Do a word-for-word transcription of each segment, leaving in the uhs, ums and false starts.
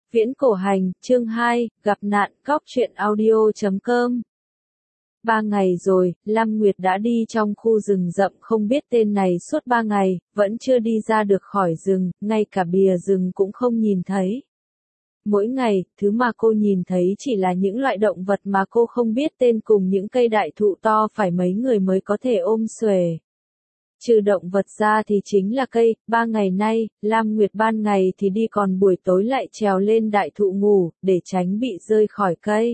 Viễn cổ hành, chương hai, gặp nạn, góc truyện audio chấm com. Ba ngày rồi, Lam Nguyệt đã đi trong khu rừng rậm không biết tên này suốt ba ngày, vẫn chưa đi ra được khỏi rừng, ngay cả bìa rừng cũng không nhìn thấy. Mỗi ngày, thứ mà cô nhìn thấy chỉ là những loại động vật mà cô không biết tên cùng những cây đại thụ to phải mấy người mới có thể ôm xuề. Trừ động vật ra thì chính là cây, ba ngày nay, Lam Nguyệt ban ngày thì đi còn buổi tối lại trèo lên đại thụ ngủ, để tránh bị rơi khỏi cây.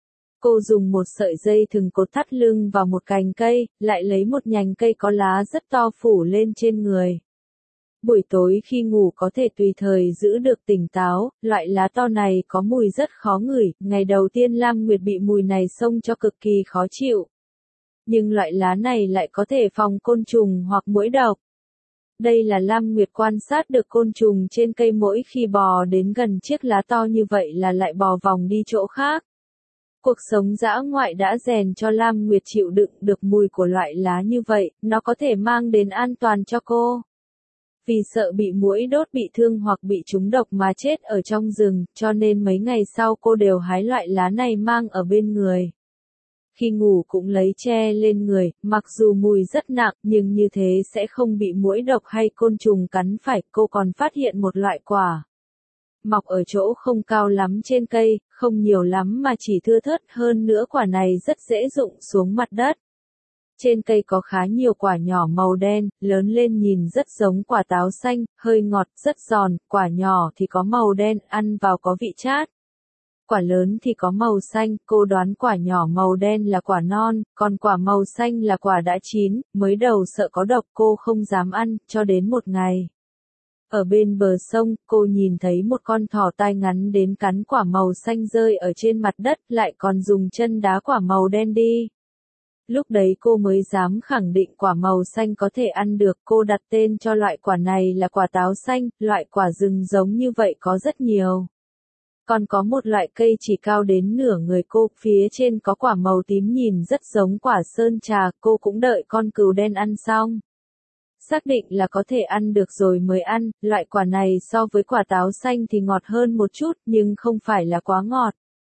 Cô dùng một sợi dây thừng cột thắt lưng vào một cành cây, lại lấy một nhành cây có lá rất to phủ lên trên người. Buổi tối khi ngủ có thể tùy thời giữ được tỉnh táo, loại lá to này có mùi rất khó ngửi, ngày đầu tiên Lam Nguyệt bị mùi này xông cho cực kỳ khó chịu. Nhưng loại lá này lại có thể phòng côn trùng hoặc muỗi độc. Đây là Lam Nguyệt quan sát được côn trùng trên cây mỗi khi bò đến gần chiếc lá to như vậy là lại bò vòng đi chỗ khác. Cuộc sống dã ngoại đã rèn cho Lam Nguyệt chịu đựng được mùi của loại lá như vậy, nó có thể mang đến an toàn cho cô. Vì sợ bị muỗi đốt bị thương hoặc bị trúng độc mà chết ở trong rừng, cho nên mấy ngày sau cô đều hái loại lá này mang ở bên người. Khi ngủ cũng lấy che lên người, mặc dù mùi rất nặng nhưng như thế sẽ không bị muỗi độc hay côn trùng cắn phải. Cô còn phát hiện một loại quả mọc ở chỗ không cao lắm trên cây, không nhiều lắm mà chỉ thưa thớt, hơn nữa quả này rất dễ rụng xuống mặt đất. Trên cây có khá nhiều quả nhỏ màu đen, lớn lên nhìn rất giống quả táo xanh, hơi ngọt, rất giòn, quả nhỏ thì có màu đen, ăn vào có vị chát. Quả lớn thì có màu xanh, cô đoán quả nhỏ màu đen là quả non, còn quả màu xanh là quả đã chín, mới đầu sợ có độc cô không dám ăn, cho đến một ngày. Ở bên bờ sông, cô nhìn thấy một con thỏ tai ngắn đến cắn quả màu xanh rơi ở trên mặt đất, lại còn dùng chân đá quả màu đen đi. Lúc đấy cô mới dám khẳng định quả màu xanh có thể ăn được, cô đặt tên cho loại quả này là quả táo xanh, loại quả rừng giống như vậy có rất nhiều. Còn có một loại cây chỉ cao đến nửa người cô, phía trên có quả màu tím nhìn rất giống quả sơn trà, cô cũng đợi con cừu đen ăn xong. Xác định là có thể ăn được rồi mới ăn, loại quả này so với quả táo xanh thì ngọt hơn một chút nhưng không phải là quá ngọt.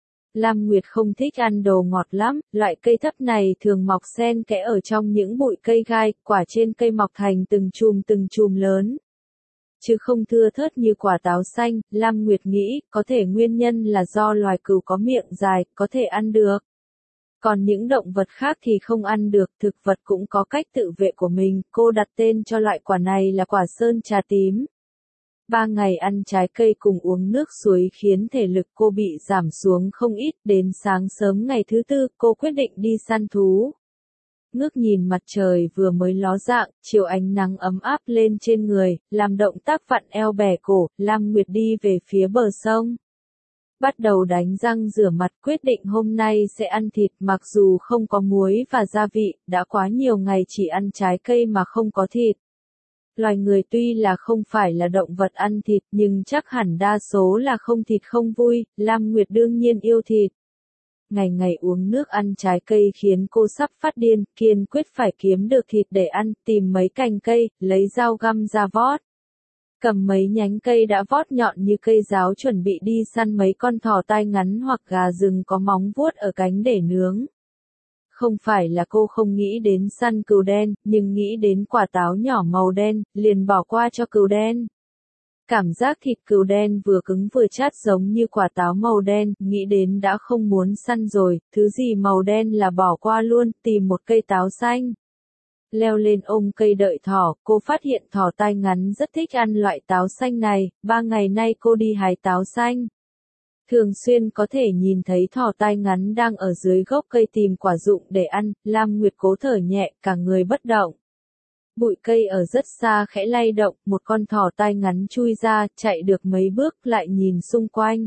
Lam Nguyệt không thích ăn đồ ngọt lắm, loại cây thấp này thường mọc xen kẽ ở trong những bụi cây gai, quả trên cây mọc thành từng chùm từng chùm lớn. Chứ không thưa thớt như quả táo xanh, Lam Nguyệt nghĩ, có thể nguyên nhân là do loài cừu có miệng dài, có thể ăn được. Còn những động vật khác thì không ăn được, thực vật cũng có cách tự vệ của mình, cô đặt tên cho loại quả này là quả sơn trà tím. Ba ngày ăn trái cây cùng uống nước suối khiến thể lực cô bị giảm xuống không ít, đến sáng sớm ngày thứ tư, cô quyết định đi săn thú. Ngước nhìn mặt trời vừa mới ló dạng, chiều ánh nắng ấm áp lên trên người, làm động tác vặn eo bẻ cổ, Lam Nguyệt đi về phía bờ sông. Bắt đầu đánh răng rửa mặt, quyết định hôm nay sẽ ăn thịt, mặc dù không có muối và gia vị, đã quá nhiều ngày chỉ ăn trái cây mà không có thịt. Loài người tuy là không phải là động vật ăn thịt nhưng chắc hẳn đa số là không thịt không vui, Lam Nguyệt đương nhiên yêu thịt. Ngày ngày uống nước ăn trái cây khiến cô sắp phát điên, kiên quyết phải kiếm được thịt để ăn, tìm mấy cành cây, lấy dao găm ra vót. Cầm mấy nhánh cây đã vót nhọn như cây giáo chuẩn bị đi săn mấy con thỏ tai ngắn hoặc gà rừng có móng vuốt ở cánh để nướng. Không phải là cô không nghĩ đến săn cừu đen, nhưng nghĩ đến quả táo nhỏ màu đen, liền bỏ qua cho cừu đen. Cảm giác thịt cừu đen vừa cứng vừa chát giống như quả táo màu đen, nghĩ đến đã không muốn săn rồi, thứ gì màu đen là bỏ qua luôn, tìm một cây táo xanh. Leo lên ôm cây đợi thỏ, cô phát hiện thỏ tai ngắn rất thích ăn loại táo xanh này, ba ngày nay cô đi hái táo xanh. Thường xuyên có thể nhìn thấy thỏ tai ngắn đang ở dưới gốc cây tìm quả rụng để ăn, Lam Nguyệt cố thở nhẹ, cả người bất động. Bụi cây ở rất xa khẽ lay động, một con thỏ tai ngắn chui ra, chạy được mấy bước lại nhìn xung quanh.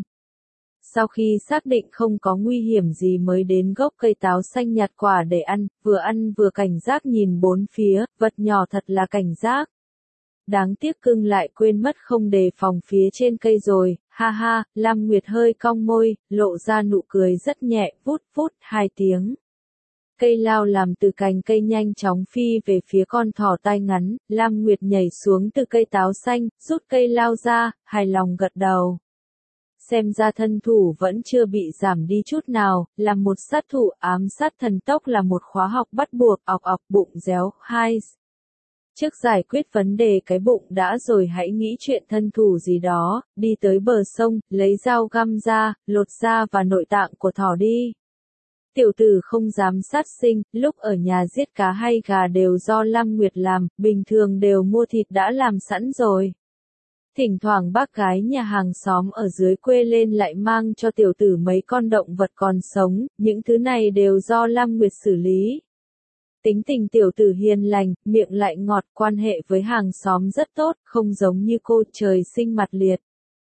Sau khi xác định không có nguy hiểm gì mới đến gốc cây táo xanh nhặt quả để ăn, vừa ăn vừa cảnh giác nhìn bốn phía, vật nhỏ thật là cảnh giác. Đáng tiếc cưng lại quên mất không đề phòng phía trên cây rồi, ha ha, Lam Nguyệt hơi cong môi, lộ ra nụ cười rất nhẹ, vút vút, hai tiếng. Cây lao làm từ cành cây nhanh chóng phi về phía con thỏ tai ngắn, Lam Nguyệt nhảy xuống từ cây táo xanh, rút cây lao ra, hài lòng gật đầu. xem ra thân thủ vẫn chưa bị giảm đi chút nào, là một sát thủ ám sát thần tốc là một khóa học bắt buộc, ọc ọc bụng réo, hai. Trước giải quyết vấn đề cái bụng đã rồi hãy nghĩ chuyện thân thủ gì đó, đi tới bờ sông, lấy dao găm ra, lột da và nội tạng của thỏ đi. Tiểu tử không dám sát sinh, lúc ở nhà giết cá hay gà đều do Lam Nguyệt làm, bình thường đều mua thịt đã làm sẵn rồi. Thỉnh thoảng bác gái nhà hàng xóm ở dưới quê lên lại mang cho tiểu tử mấy con động vật còn sống, những thứ này đều do Lam Nguyệt xử lý. Tính tình tiểu tử hiền lành, miệng lại ngọt, quan hệ với hàng xóm rất tốt, không giống như cô trời sinh mặt liệt.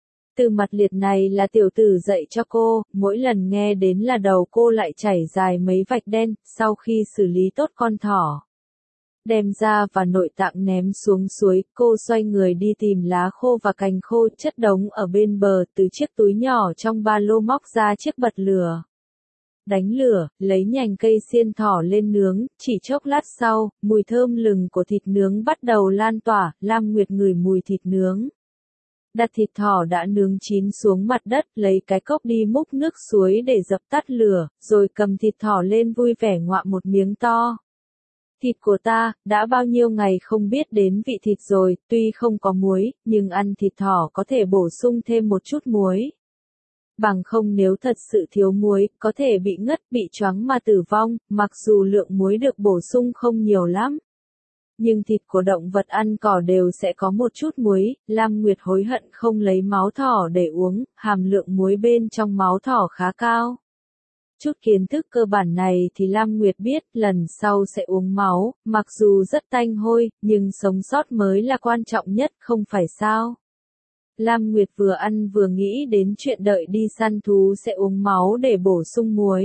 Từ mặt liệt này là tiểu tử dạy cho cô, mỗi lần nghe đến là đầu cô lại chảy dài mấy vạch đen, sau khi xử lý tốt con thỏ. Đem ra và nội tạng ném xuống suối, cô xoay người đi tìm lá khô và cành khô chất đống ở bên bờ, từ chiếc túi nhỏ trong ba lô móc ra chiếc bật lửa. Đánh lửa, lấy nhành cây xiên thỏ lên nướng, chỉ chốc lát sau, mùi thơm lừng của thịt nướng bắt đầu lan tỏa, Lam Nguyệt ngửi mùi thịt nướng. Đặt thịt thỏ đã nướng chín xuống mặt đất, lấy cái cốc đi múc nước suối để dập tắt lửa, rồi cầm thịt thỏ lên vui vẻ ngoạm một miếng to. Thịt của ta, đã bao nhiêu ngày không biết đến vị thịt rồi, tuy không có muối, nhưng ăn thịt thỏ có thể bổ sung thêm một chút muối. Bằng không nếu thật sự thiếu muối, có thể bị ngất, bị choáng mà tử vong, mặc dù lượng muối được bổ sung không nhiều lắm. Nhưng thịt của động vật ăn cỏ đều sẽ có một chút muối, Lam Nguyệt hối hận không lấy máu thỏ để uống, hàm lượng muối bên trong máu thỏ khá cao. Chút kiến thức cơ bản này thì Lam Nguyệt biết, lần sau sẽ uống máu, mặc dù rất tanh hôi, nhưng sống sót mới là quan trọng nhất, không phải sao? Lam Nguyệt vừa ăn vừa nghĩ đến chuyện đợi đi săn thú sẽ uống máu để bổ sung muối.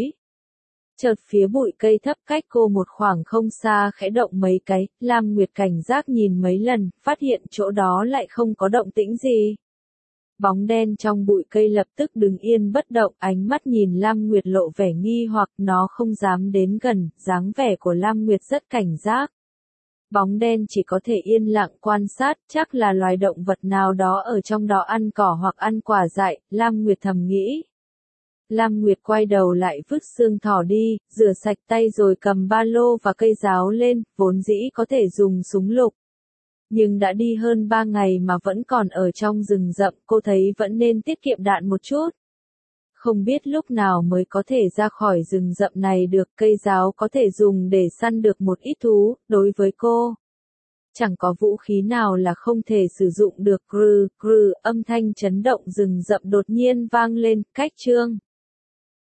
Chợt phía bụi cây thấp cách cô một khoảng không xa khẽ động mấy cái, Lam Nguyệt cảnh giác nhìn mấy lần, phát hiện chỗ đó lại không có động tĩnh gì. Bóng đen trong bụi cây lập tức đứng yên bất động, ánh mắt nhìn Lam Nguyệt lộ vẻ nghi hoặc, nó không dám đến gần, dáng vẻ của Lam Nguyệt rất cảnh giác. Bóng đen chỉ có thể yên lặng quan sát, chắc là loài động vật nào đó ở trong đó ăn cỏ hoặc ăn quả dại, Lam Nguyệt thầm nghĩ. Lam Nguyệt quay đầu lại vứt xương thỏ đi, rửa sạch tay rồi cầm ba lô và cây giáo lên, vốn dĩ có thể dùng súng lục. Nhưng đã đi hơn ba ngày mà vẫn còn ở trong rừng rậm, cô thấy vẫn nên tiết kiệm đạn một chút. Không biết lúc nào mới có thể ra khỏi rừng rậm này được, cây giáo có thể dùng để săn được một ít thú, đối với cô. Chẳng có vũ khí nào là không thể sử dụng được. Grư, grư, âm thanh chấn động rừng rậm đột nhiên vang lên, cách chương.